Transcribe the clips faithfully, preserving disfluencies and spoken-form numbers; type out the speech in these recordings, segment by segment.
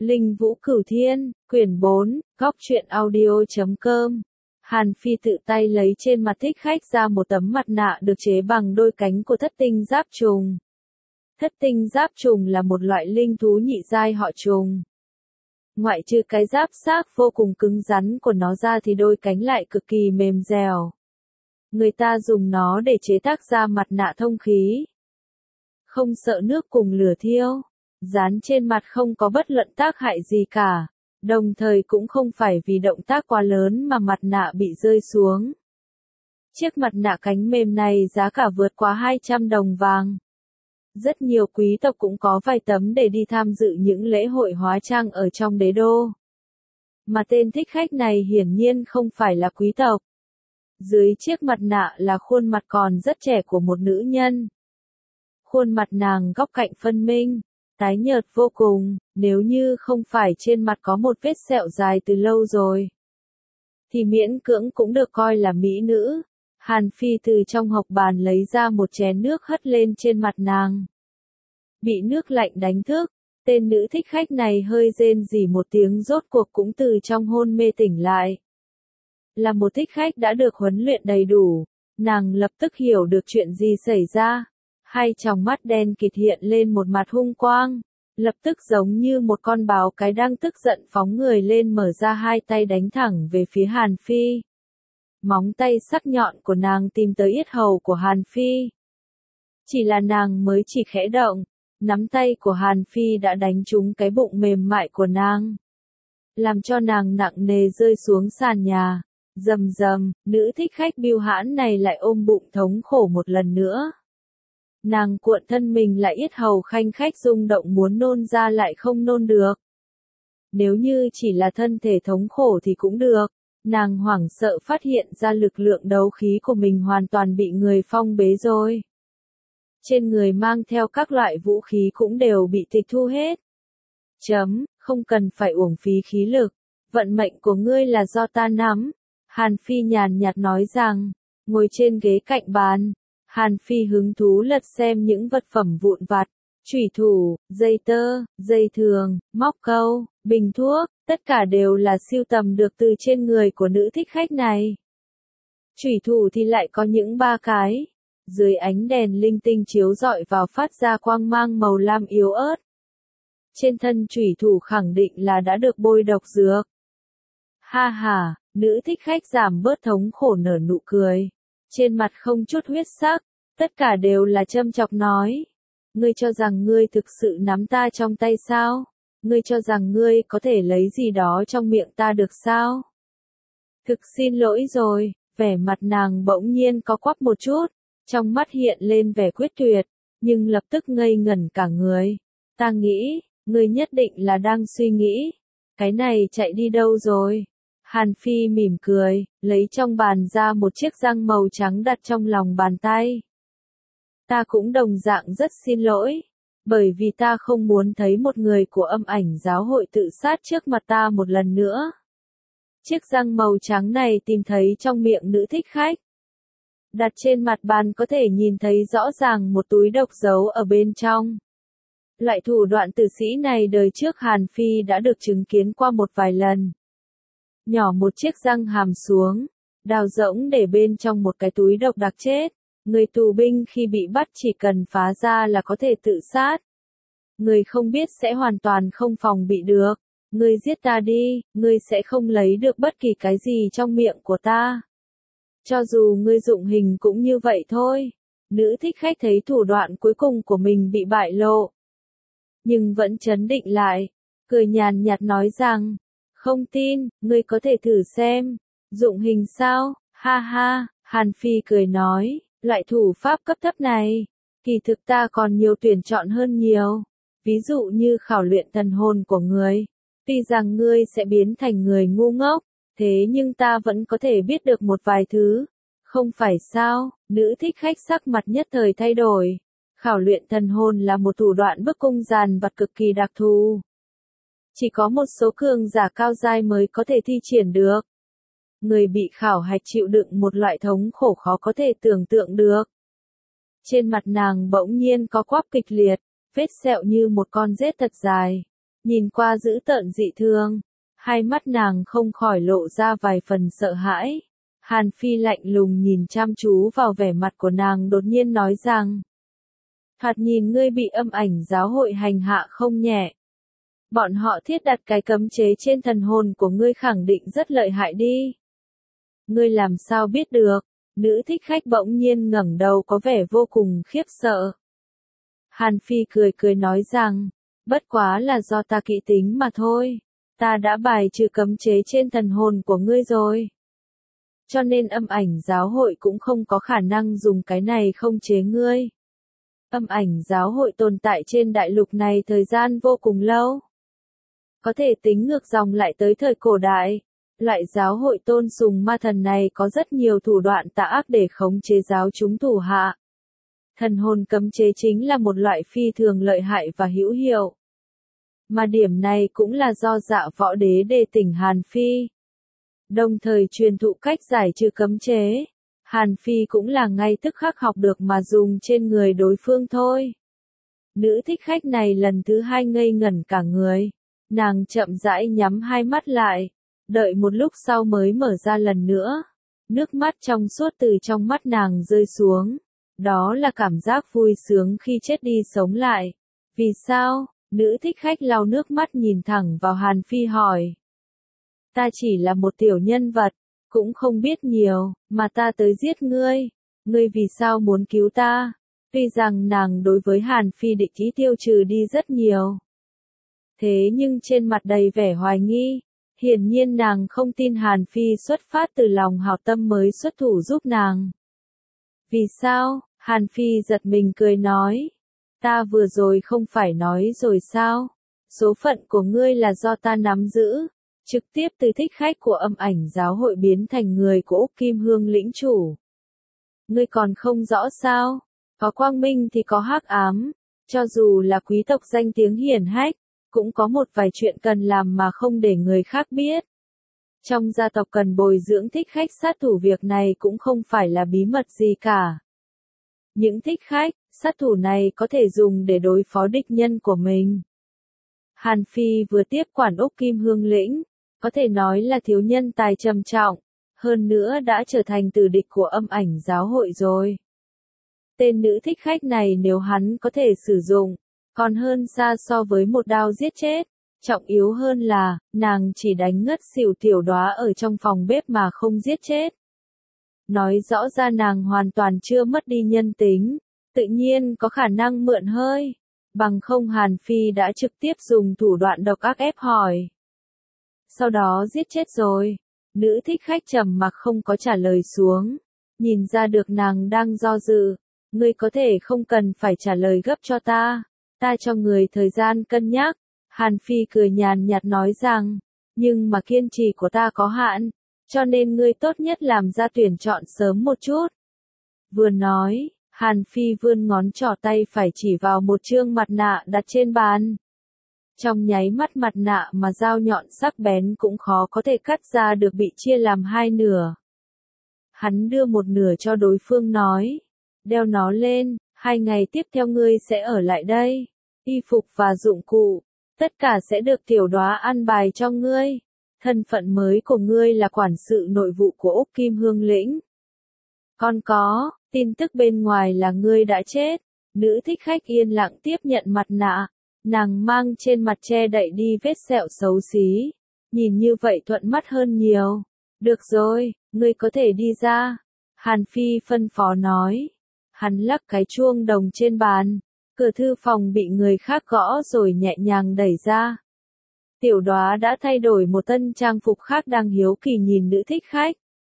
Linh Vũ Cửu Thiên, quyển bốn, góc truyện audio chấm com. Hàn Phi tự tay lấy trên mặt thích khách ra một tấm mặt nạ được chế bằng đôi cánh của thất tinh giáp trùng. Thất tinh giáp trùng là một loại linh thú nhị giai họ trùng. Ngoại trừ cái giáp xác vô cùng cứng rắn của nó ra thì đôi cánh lại cực kỳ mềm dẻo. Người ta dùng nó để chế tác ra mặt nạ thông khí. Không sợ nước cùng lửa thiêu. Dán trên mặt không có bất luận tác hại gì cả, đồng thời cũng không phải vì động tác quá lớn mà mặt nạ bị rơi xuống. Chiếc mặt nạ cánh mềm này giá cả vượt quá hai trăm đồng vàng. Rất nhiều quý tộc cũng có vài tấm để đi tham dự những lễ hội hóa trang ở trong đế đô. Mà tên thích khách này hiển nhiên không phải là quý tộc. Dưới chiếc mặt nạ là khuôn mặt còn rất trẻ của một nữ nhân. Khuôn mặt nàng góc cạnh phân minh, tái nhợt vô cùng, nếu như không phải trên mặt có một vết sẹo dài từ lâu rồi, thì miễn cưỡng cũng được coi là mỹ nữ. Hàn Phi từ trong hộc bàn lấy ra một chén nước hất lên trên mặt nàng. Bị nước lạnh đánh thức, tên nữ thích khách này hơi rên rỉ một tiếng rốt cuộc cũng từ trong hôn mê tỉnh lại. Là một thích khách đã được huấn luyện đầy đủ, nàng lập tức hiểu được chuyện gì xảy ra. Hai tròng mắt đen kịt hiện lên một mặt hung quang, lập tức giống như một con báo cái đang tức giận phóng người lên mở ra hai tay đánh thẳng về phía Hàn Phi. Móng tay sắc nhọn của nàng tìm tới yết hầu của Hàn Phi. Chỉ là nàng mới chỉ khẽ động, nắm tay của Hàn Phi đã đánh trúng cái bụng mềm mại của nàng, làm cho nàng nặng nề rơi xuống sàn nhà. Rầm rầm, nữ thích khách bưu hãn này lại ôm bụng thống khổ một lần nữa. Nàng cuộn thân mình lại yết hầu khanh khách rung động muốn nôn ra lại không nôn được. Nếu như chỉ là thân thể thống khổ thì cũng được, nàng hoảng sợ phát hiện ra lực lượng đấu khí của mình hoàn toàn bị người phong bế rồi. Trên người mang theo các loại vũ khí cũng đều bị tịch thu hết. Chấm, không cần phải uổng phí khí lực, vận mệnh của ngươi là do ta nắm. Hàn Phi nhàn nhạt nói rằng, ngồi trên ghế cạnh bàn. Hàn Phi hứng thú lật xem những vật phẩm vụn vặt, chủy thủ, dây tơ, dây thường, móc câu, bình thuốc, tất cả đều là sưu tầm được từ trên người của nữ thích khách này. Chủy thủ thì lại có những ba cái, dưới ánh đèn linh tinh chiếu rọi vào phát ra quang mang màu lam yếu ớt. Trên thân chủy thủ khẳng định là đã được bôi độc dược. Ha ha, nữ thích khách giảm bớt thống khổ nở nụ cười. Trên mặt không chút huyết sắc, tất cả đều là châm chọc nói. Ngươi cho rằng ngươi thực sự nắm ta trong tay sao? Ngươi cho rằng ngươi có thể lấy gì đó trong miệng ta được sao? Thực xin lỗi rồi, vẻ mặt nàng bỗng nhiên có quắp một chút, trong mắt hiện lên vẻ quyết tuyệt, nhưng lập tức ngây ngẩn cả người. Ta nghĩ, ngươi nhất định là đang suy nghĩ, cái này chạy đi đâu rồi? Hàn Phi mỉm cười, lấy trong bàn ra một chiếc răng màu trắng đặt trong lòng bàn tay. Ta cũng đồng dạng rất xin lỗi, bởi vì ta không muốn thấy một người của âm ảnh giáo hội tự sát trước mặt ta một lần nữa. Chiếc răng màu trắng này tìm thấy trong miệng nữ thích khách. Đặt trên mặt bàn có thể nhìn thấy rõ ràng một túi độc giấu ở bên trong. Loại thủ đoạn tử sĩ này đời trước Hàn Phi đã được chứng kiến qua một vài lần. Nhỏ một chiếc răng hàm xuống, đào rỗng để bên trong một cái túi độc đặc chết. Người tù binh khi bị bắt chỉ cần phá ra là có thể tự sát. Người không biết sẽ hoàn toàn không phòng bị được. Ngươi giết ta đi, ngươi sẽ không lấy được bất kỳ cái gì trong miệng của ta. Cho dù ngươi dụng hình cũng như vậy thôi. Nữ thích khách thấy thủ đoạn cuối cùng của mình bị bại lộ, nhưng vẫn trấn định lại, cười nhàn nhạt nói rằng, không tin, ngươi có thể thử xem. Dụng hình sao? Ha ha, Hàn Phi cười nói, loại thủ pháp cấp thấp này, kỳ thực ta còn nhiều tuyển chọn hơn nhiều. Ví dụ như khảo luyện thần hồn của người. Tuy rằng ngươi sẽ biến thành người ngu ngốc, thế nhưng ta vẫn có thể biết được một vài thứ. Không phải sao? Nữ thích khách sắc mặt nhất thời thay đổi. Khảo luyện thần hồn là một thủ đoạn bức cung dàn vặt cực kỳ đặc thù. Chỉ có một số cường giả cao giai mới có thể thi triển được. Người bị khảo hạch chịu đựng một loại thống khổ khó có thể tưởng tượng được. Trên mặt nàng bỗng nhiên có quắp kịch liệt, vết sẹo như một con rết thật dài. nhìn qua dữ tợn dị thường. Hai mắt nàng không khỏi lộ ra vài phần sợ hãi. Hàn Phi lạnh lùng nhìn chăm chú vào vẻ mặt của nàng đột nhiên nói rằng. Thoạt nhìn ngươi bị âm ảnh giáo hội hành hạ không nhẹ. Bọn họ thiết đặt cái cấm chế trên thần hồn của ngươi khẳng định rất lợi hại đi. Ngươi làm sao biết được? Nữ thích khách bỗng nhiên ngẩng đầu có vẻ vô cùng khiếp sợ. Hàn Phi cười cười nói rằng, bất quá là do ta kỹ tính mà thôi. Ta đã bài trừ cấm chế trên thần hồn của ngươi rồi. Cho nên âm ảnh giáo hội cũng không có khả năng dùng cái này không chế ngươi. Âm ảnh giáo hội tồn tại trên đại lục này thời gian vô cùng lâu. Có thể tính ngược dòng lại tới thời cổ đại. Loại giáo hội tôn sùng ma thần này có rất nhiều thủ đoạn tà ác để khống chế giáo chúng thủ hạ. Thần hồn cấm chế chính là một loại phi thường lợi hại và hữu hiệu. Mà điểm này cũng là do Dạ Võ Đế đề tỉnh Hàn Phi. Đồng thời truyền thụ cách giải trừ cấm chế. Hàn Phi cũng là ngay tức khắc học được mà dùng trên người đối phương thôi. Nữ thích khách này lần thứ hai ngây ngẩn cả người. Nàng chậm rãi nhắm hai mắt lại. Đợi một lúc sau mới mở ra lần nữa. Nước mắt trong suốt từ trong mắt nàng rơi xuống. Đó là cảm giác vui sướng khi chết đi sống lại. Vì sao? Nữ thích khách lau nước mắt nhìn thẳng vào Hàn Phi hỏi. Ta chỉ là một tiểu nhân vật, cũng không biết nhiều, mà ta tới giết ngươi. Ngươi vì sao muốn cứu ta? Tuy rằng nàng đối với Hàn Phi địch ý tiêu trừ đi rất nhiều. Thế nhưng trên mặt đầy vẻ hoài nghi. Hiển nhiên nàng không tin Hàn Phi xuất phát từ lòng hảo tâm mới xuất thủ giúp nàng. Vì sao? Hàn Phi giật mình cười nói. Ta vừa rồi không phải nói rồi sao? Số phận của ngươi là do ta nắm giữ. Trực tiếp từ thích khách của âm ảnh giáo hội biến thành người của Úc Kim Hương lĩnh chủ. Ngươi còn không rõ sao? Có quang minh thì có hắc ám. Cho dù là quý tộc danh tiếng hiển hách, cũng có một vài chuyện cần làm mà không để người khác biết. Trong gia tộc cần bồi dưỡng thích khách sát thủ, việc này cũng không phải là bí mật gì cả. Những thích khách, sát thủ này có thể dùng để đối phó địch nhân của mình. Hàn Phi vừa tiếp quản Úc Kim Hương lĩnh, có thể nói là thiếu nhân tài trầm trọng, hơn nữa đã trở thành tử địch của âm ảnh giáo hội rồi. Tên nữ thích khách này nếu hắn có thể sử dụng, còn hơn xa so với một đao giết chết. Trọng yếu hơn là, nàng chỉ đánh ngất xỉu tiểu đóa ở trong phòng bếp mà không giết chết. Nói rõ ra nàng hoàn toàn chưa mất đi nhân tính, tự nhiên có khả năng mượn hơi. Bằng không Hàn Phi đã trực tiếp dùng thủ đoạn độc ác ép hỏi. Sau đó giết chết rồi. Nữ thích khách trầm mặc không có trả lời xuống. Nhìn ra được nàng đang do dự. Ngươi có thể không cần phải trả lời gấp cho ta. Ta cho người thời gian cân nhắc. Hàn Phi cười nhàn nhạt nói rằng. Nhưng mà kiên trì của ta có hạn. Cho nên ngươi tốt nhất làm ra tuyển chọn sớm một chút. Vừa nói, Hàn Phi vươn ngón trỏ tay phải chỉ vào một chương mặt nạ đặt trên bàn. Trong nháy mắt mặt nạ mà dao nhọn sắc bén cũng khó có thể cắt ra được bị chia làm hai nửa. Hắn đưa một nửa cho đối phương nói. Đeo nó lên, hai ngày tiếp theo ngươi sẽ ở lại đây. Y phục và dụng cụ, tất cả sẽ được tiểu đóa an bài cho ngươi. Thân phận mới của ngươi là quản sự nội vụ của Úc Kim Hương lĩnh. Còn có, tin tức bên ngoài là ngươi đã chết. Nữ thích khách yên lặng tiếp nhận mặt nạ. Nàng mang trên mặt che đậy đi vết sẹo xấu xí. Nhìn như vậy thuận mắt hơn nhiều. Được rồi, ngươi có thể đi ra. Hàn Phi phân phó nói. Hắn lắc cái chuông đồng trên bàn. Cửa thư phòng bị người khác gõ rồi nhẹ nhàng đẩy ra. Tiểu đóa đã thay đổi một tân trang phục khác đang hiếu kỳ nhìn nữ thích khách.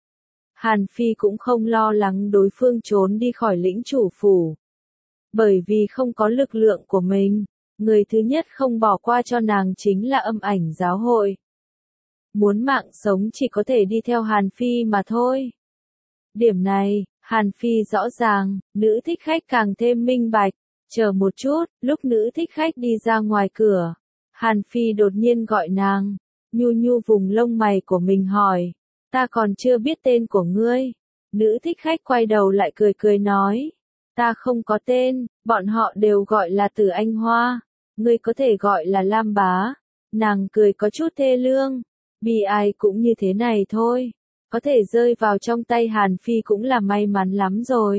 Hàn Phi cũng không lo lắng đối phương trốn đi khỏi lĩnh chủ phủ. Bởi vì không có lực lượng của mình, người thứ nhất không bỏ qua cho nàng chính là âm ảnh giáo hội. Muốn mạng sống chỉ có thể đi theo Hàn Phi mà thôi. Điểm này, Hàn Phi rõ ràng, nữ thích khách càng thêm minh bạch. Chờ một chút, lúc nữ thích khách đi ra ngoài cửa. Hàn Phi đột nhiên gọi nàng, nhu nhu vùng lông mày của mình hỏi, ta còn chưa biết tên của ngươi. Nữ thích khách quay đầu lại cười cười nói, ta không có tên, bọn họ đều gọi là Tử Anh Hoa. Ngươi có thể gọi là Lam bá. Nàng cười có chút thê lương. Bi ai cũng như thế này thôi. Có thể rơi vào trong tay Hàn Phi cũng là may mắn lắm rồi.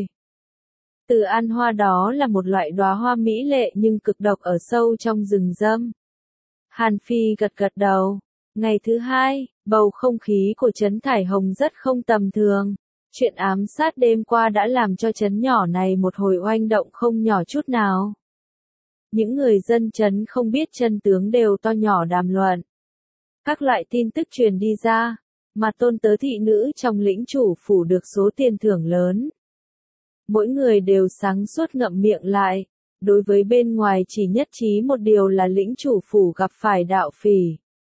Từ An Hoa đó là một loại đóa hoa mỹ lệ nhưng cực độc ở sâu trong rừng râm. Hàn Phi gật gật đầu. Ngày thứ hai, bầu không khí của trấn Thải Hồng rất không tầm thường. Chuyện ám sát đêm qua đã làm cho trấn nhỏ này một hồi oanh động không nhỏ chút nào. Những người dân trấn không biết chân tướng đều to nhỏ đàm luận. Các loại tin tức truyền đi ra, mà tôn tớ thị nữ trong lĩnh chủ phủ được số tiền thưởng lớn. Mỗi người đều sáng suốt ngậm miệng lại, đối với bên ngoài chỉ nhất trí một điều là lĩnh chủ phủ gặp phải đạo phỉ.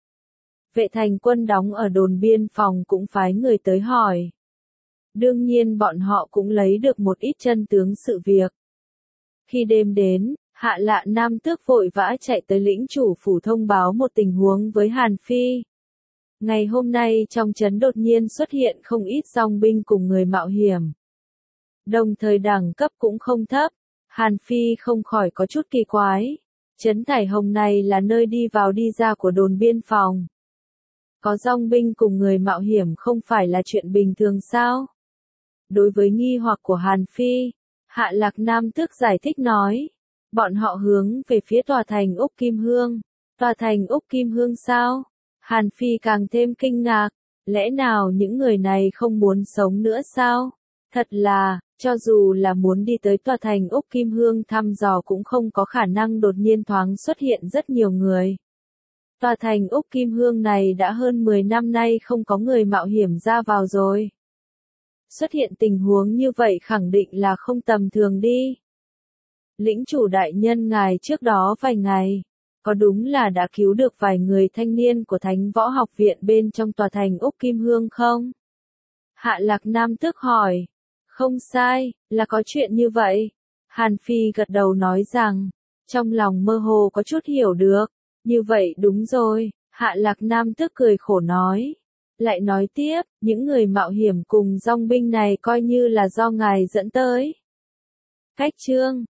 Vệ thành quân đóng ở đồn biên phòng cũng phái người tới hỏi. Đương nhiên bọn họ cũng lấy được một ít chân tướng sự việc. Khi đêm đến, Hạ Lạ Nam Tước vội vã chạy tới lĩnh chủ phủ thông báo một tình huống với Hàn Phi. Ngày hôm nay trong trấn đột nhiên xuất hiện không ít dòng binh cùng người mạo hiểm. Đồng thời đẳng cấp cũng không thấp, Hàn Phi không khỏi có chút kỳ quái. Trấn Thải Hồng này là nơi đi vào đi ra của đồn biên phòng. Có dòng binh cùng người mạo hiểm không phải là chuyện bình thường sao? Đối với nghi hoặc của Hàn Phi, Hạ Lạc Nam Tước giải thích nói. Bọn họ hướng về phía tòa thành Úc Kim Hương. Tòa thành Úc Kim Hương sao? Hàn Phi càng thêm kinh ngạc. Lẽ nào những người này không muốn sống nữa sao? Thật là, cho dù là muốn đi tới tòa thành Úc Kim Hương thăm dò cũng không có khả năng đột nhiên thoáng xuất hiện rất nhiều người. Tòa thành Úc Kim Hương này đã hơn mười năm nay không có người mạo hiểm ra vào rồi. Xuất hiện tình huống như vậy khẳng định là không tầm thường đi. Lĩnh chủ đại nhân ngài trước đó vài ngày, có đúng là đã cứu được vài người thanh niên của Thánh Võ Học Viện bên trong tòa thành Úc Kim Hương không? Hạ Lạc Nam Tước hỏi. Không sai, là có chuyện như vậy. Hàn Phi gật đầu nói rằng, trong lòng mơ hồ có chút hiểu được. Như vậy đúng rồi, Hạ Lạc Nam Tước cười khổ nói. Lại nói tiếp, những người mạo hiểm cùng dòng binh này coi như là do ngài dẫn tới. Cách chương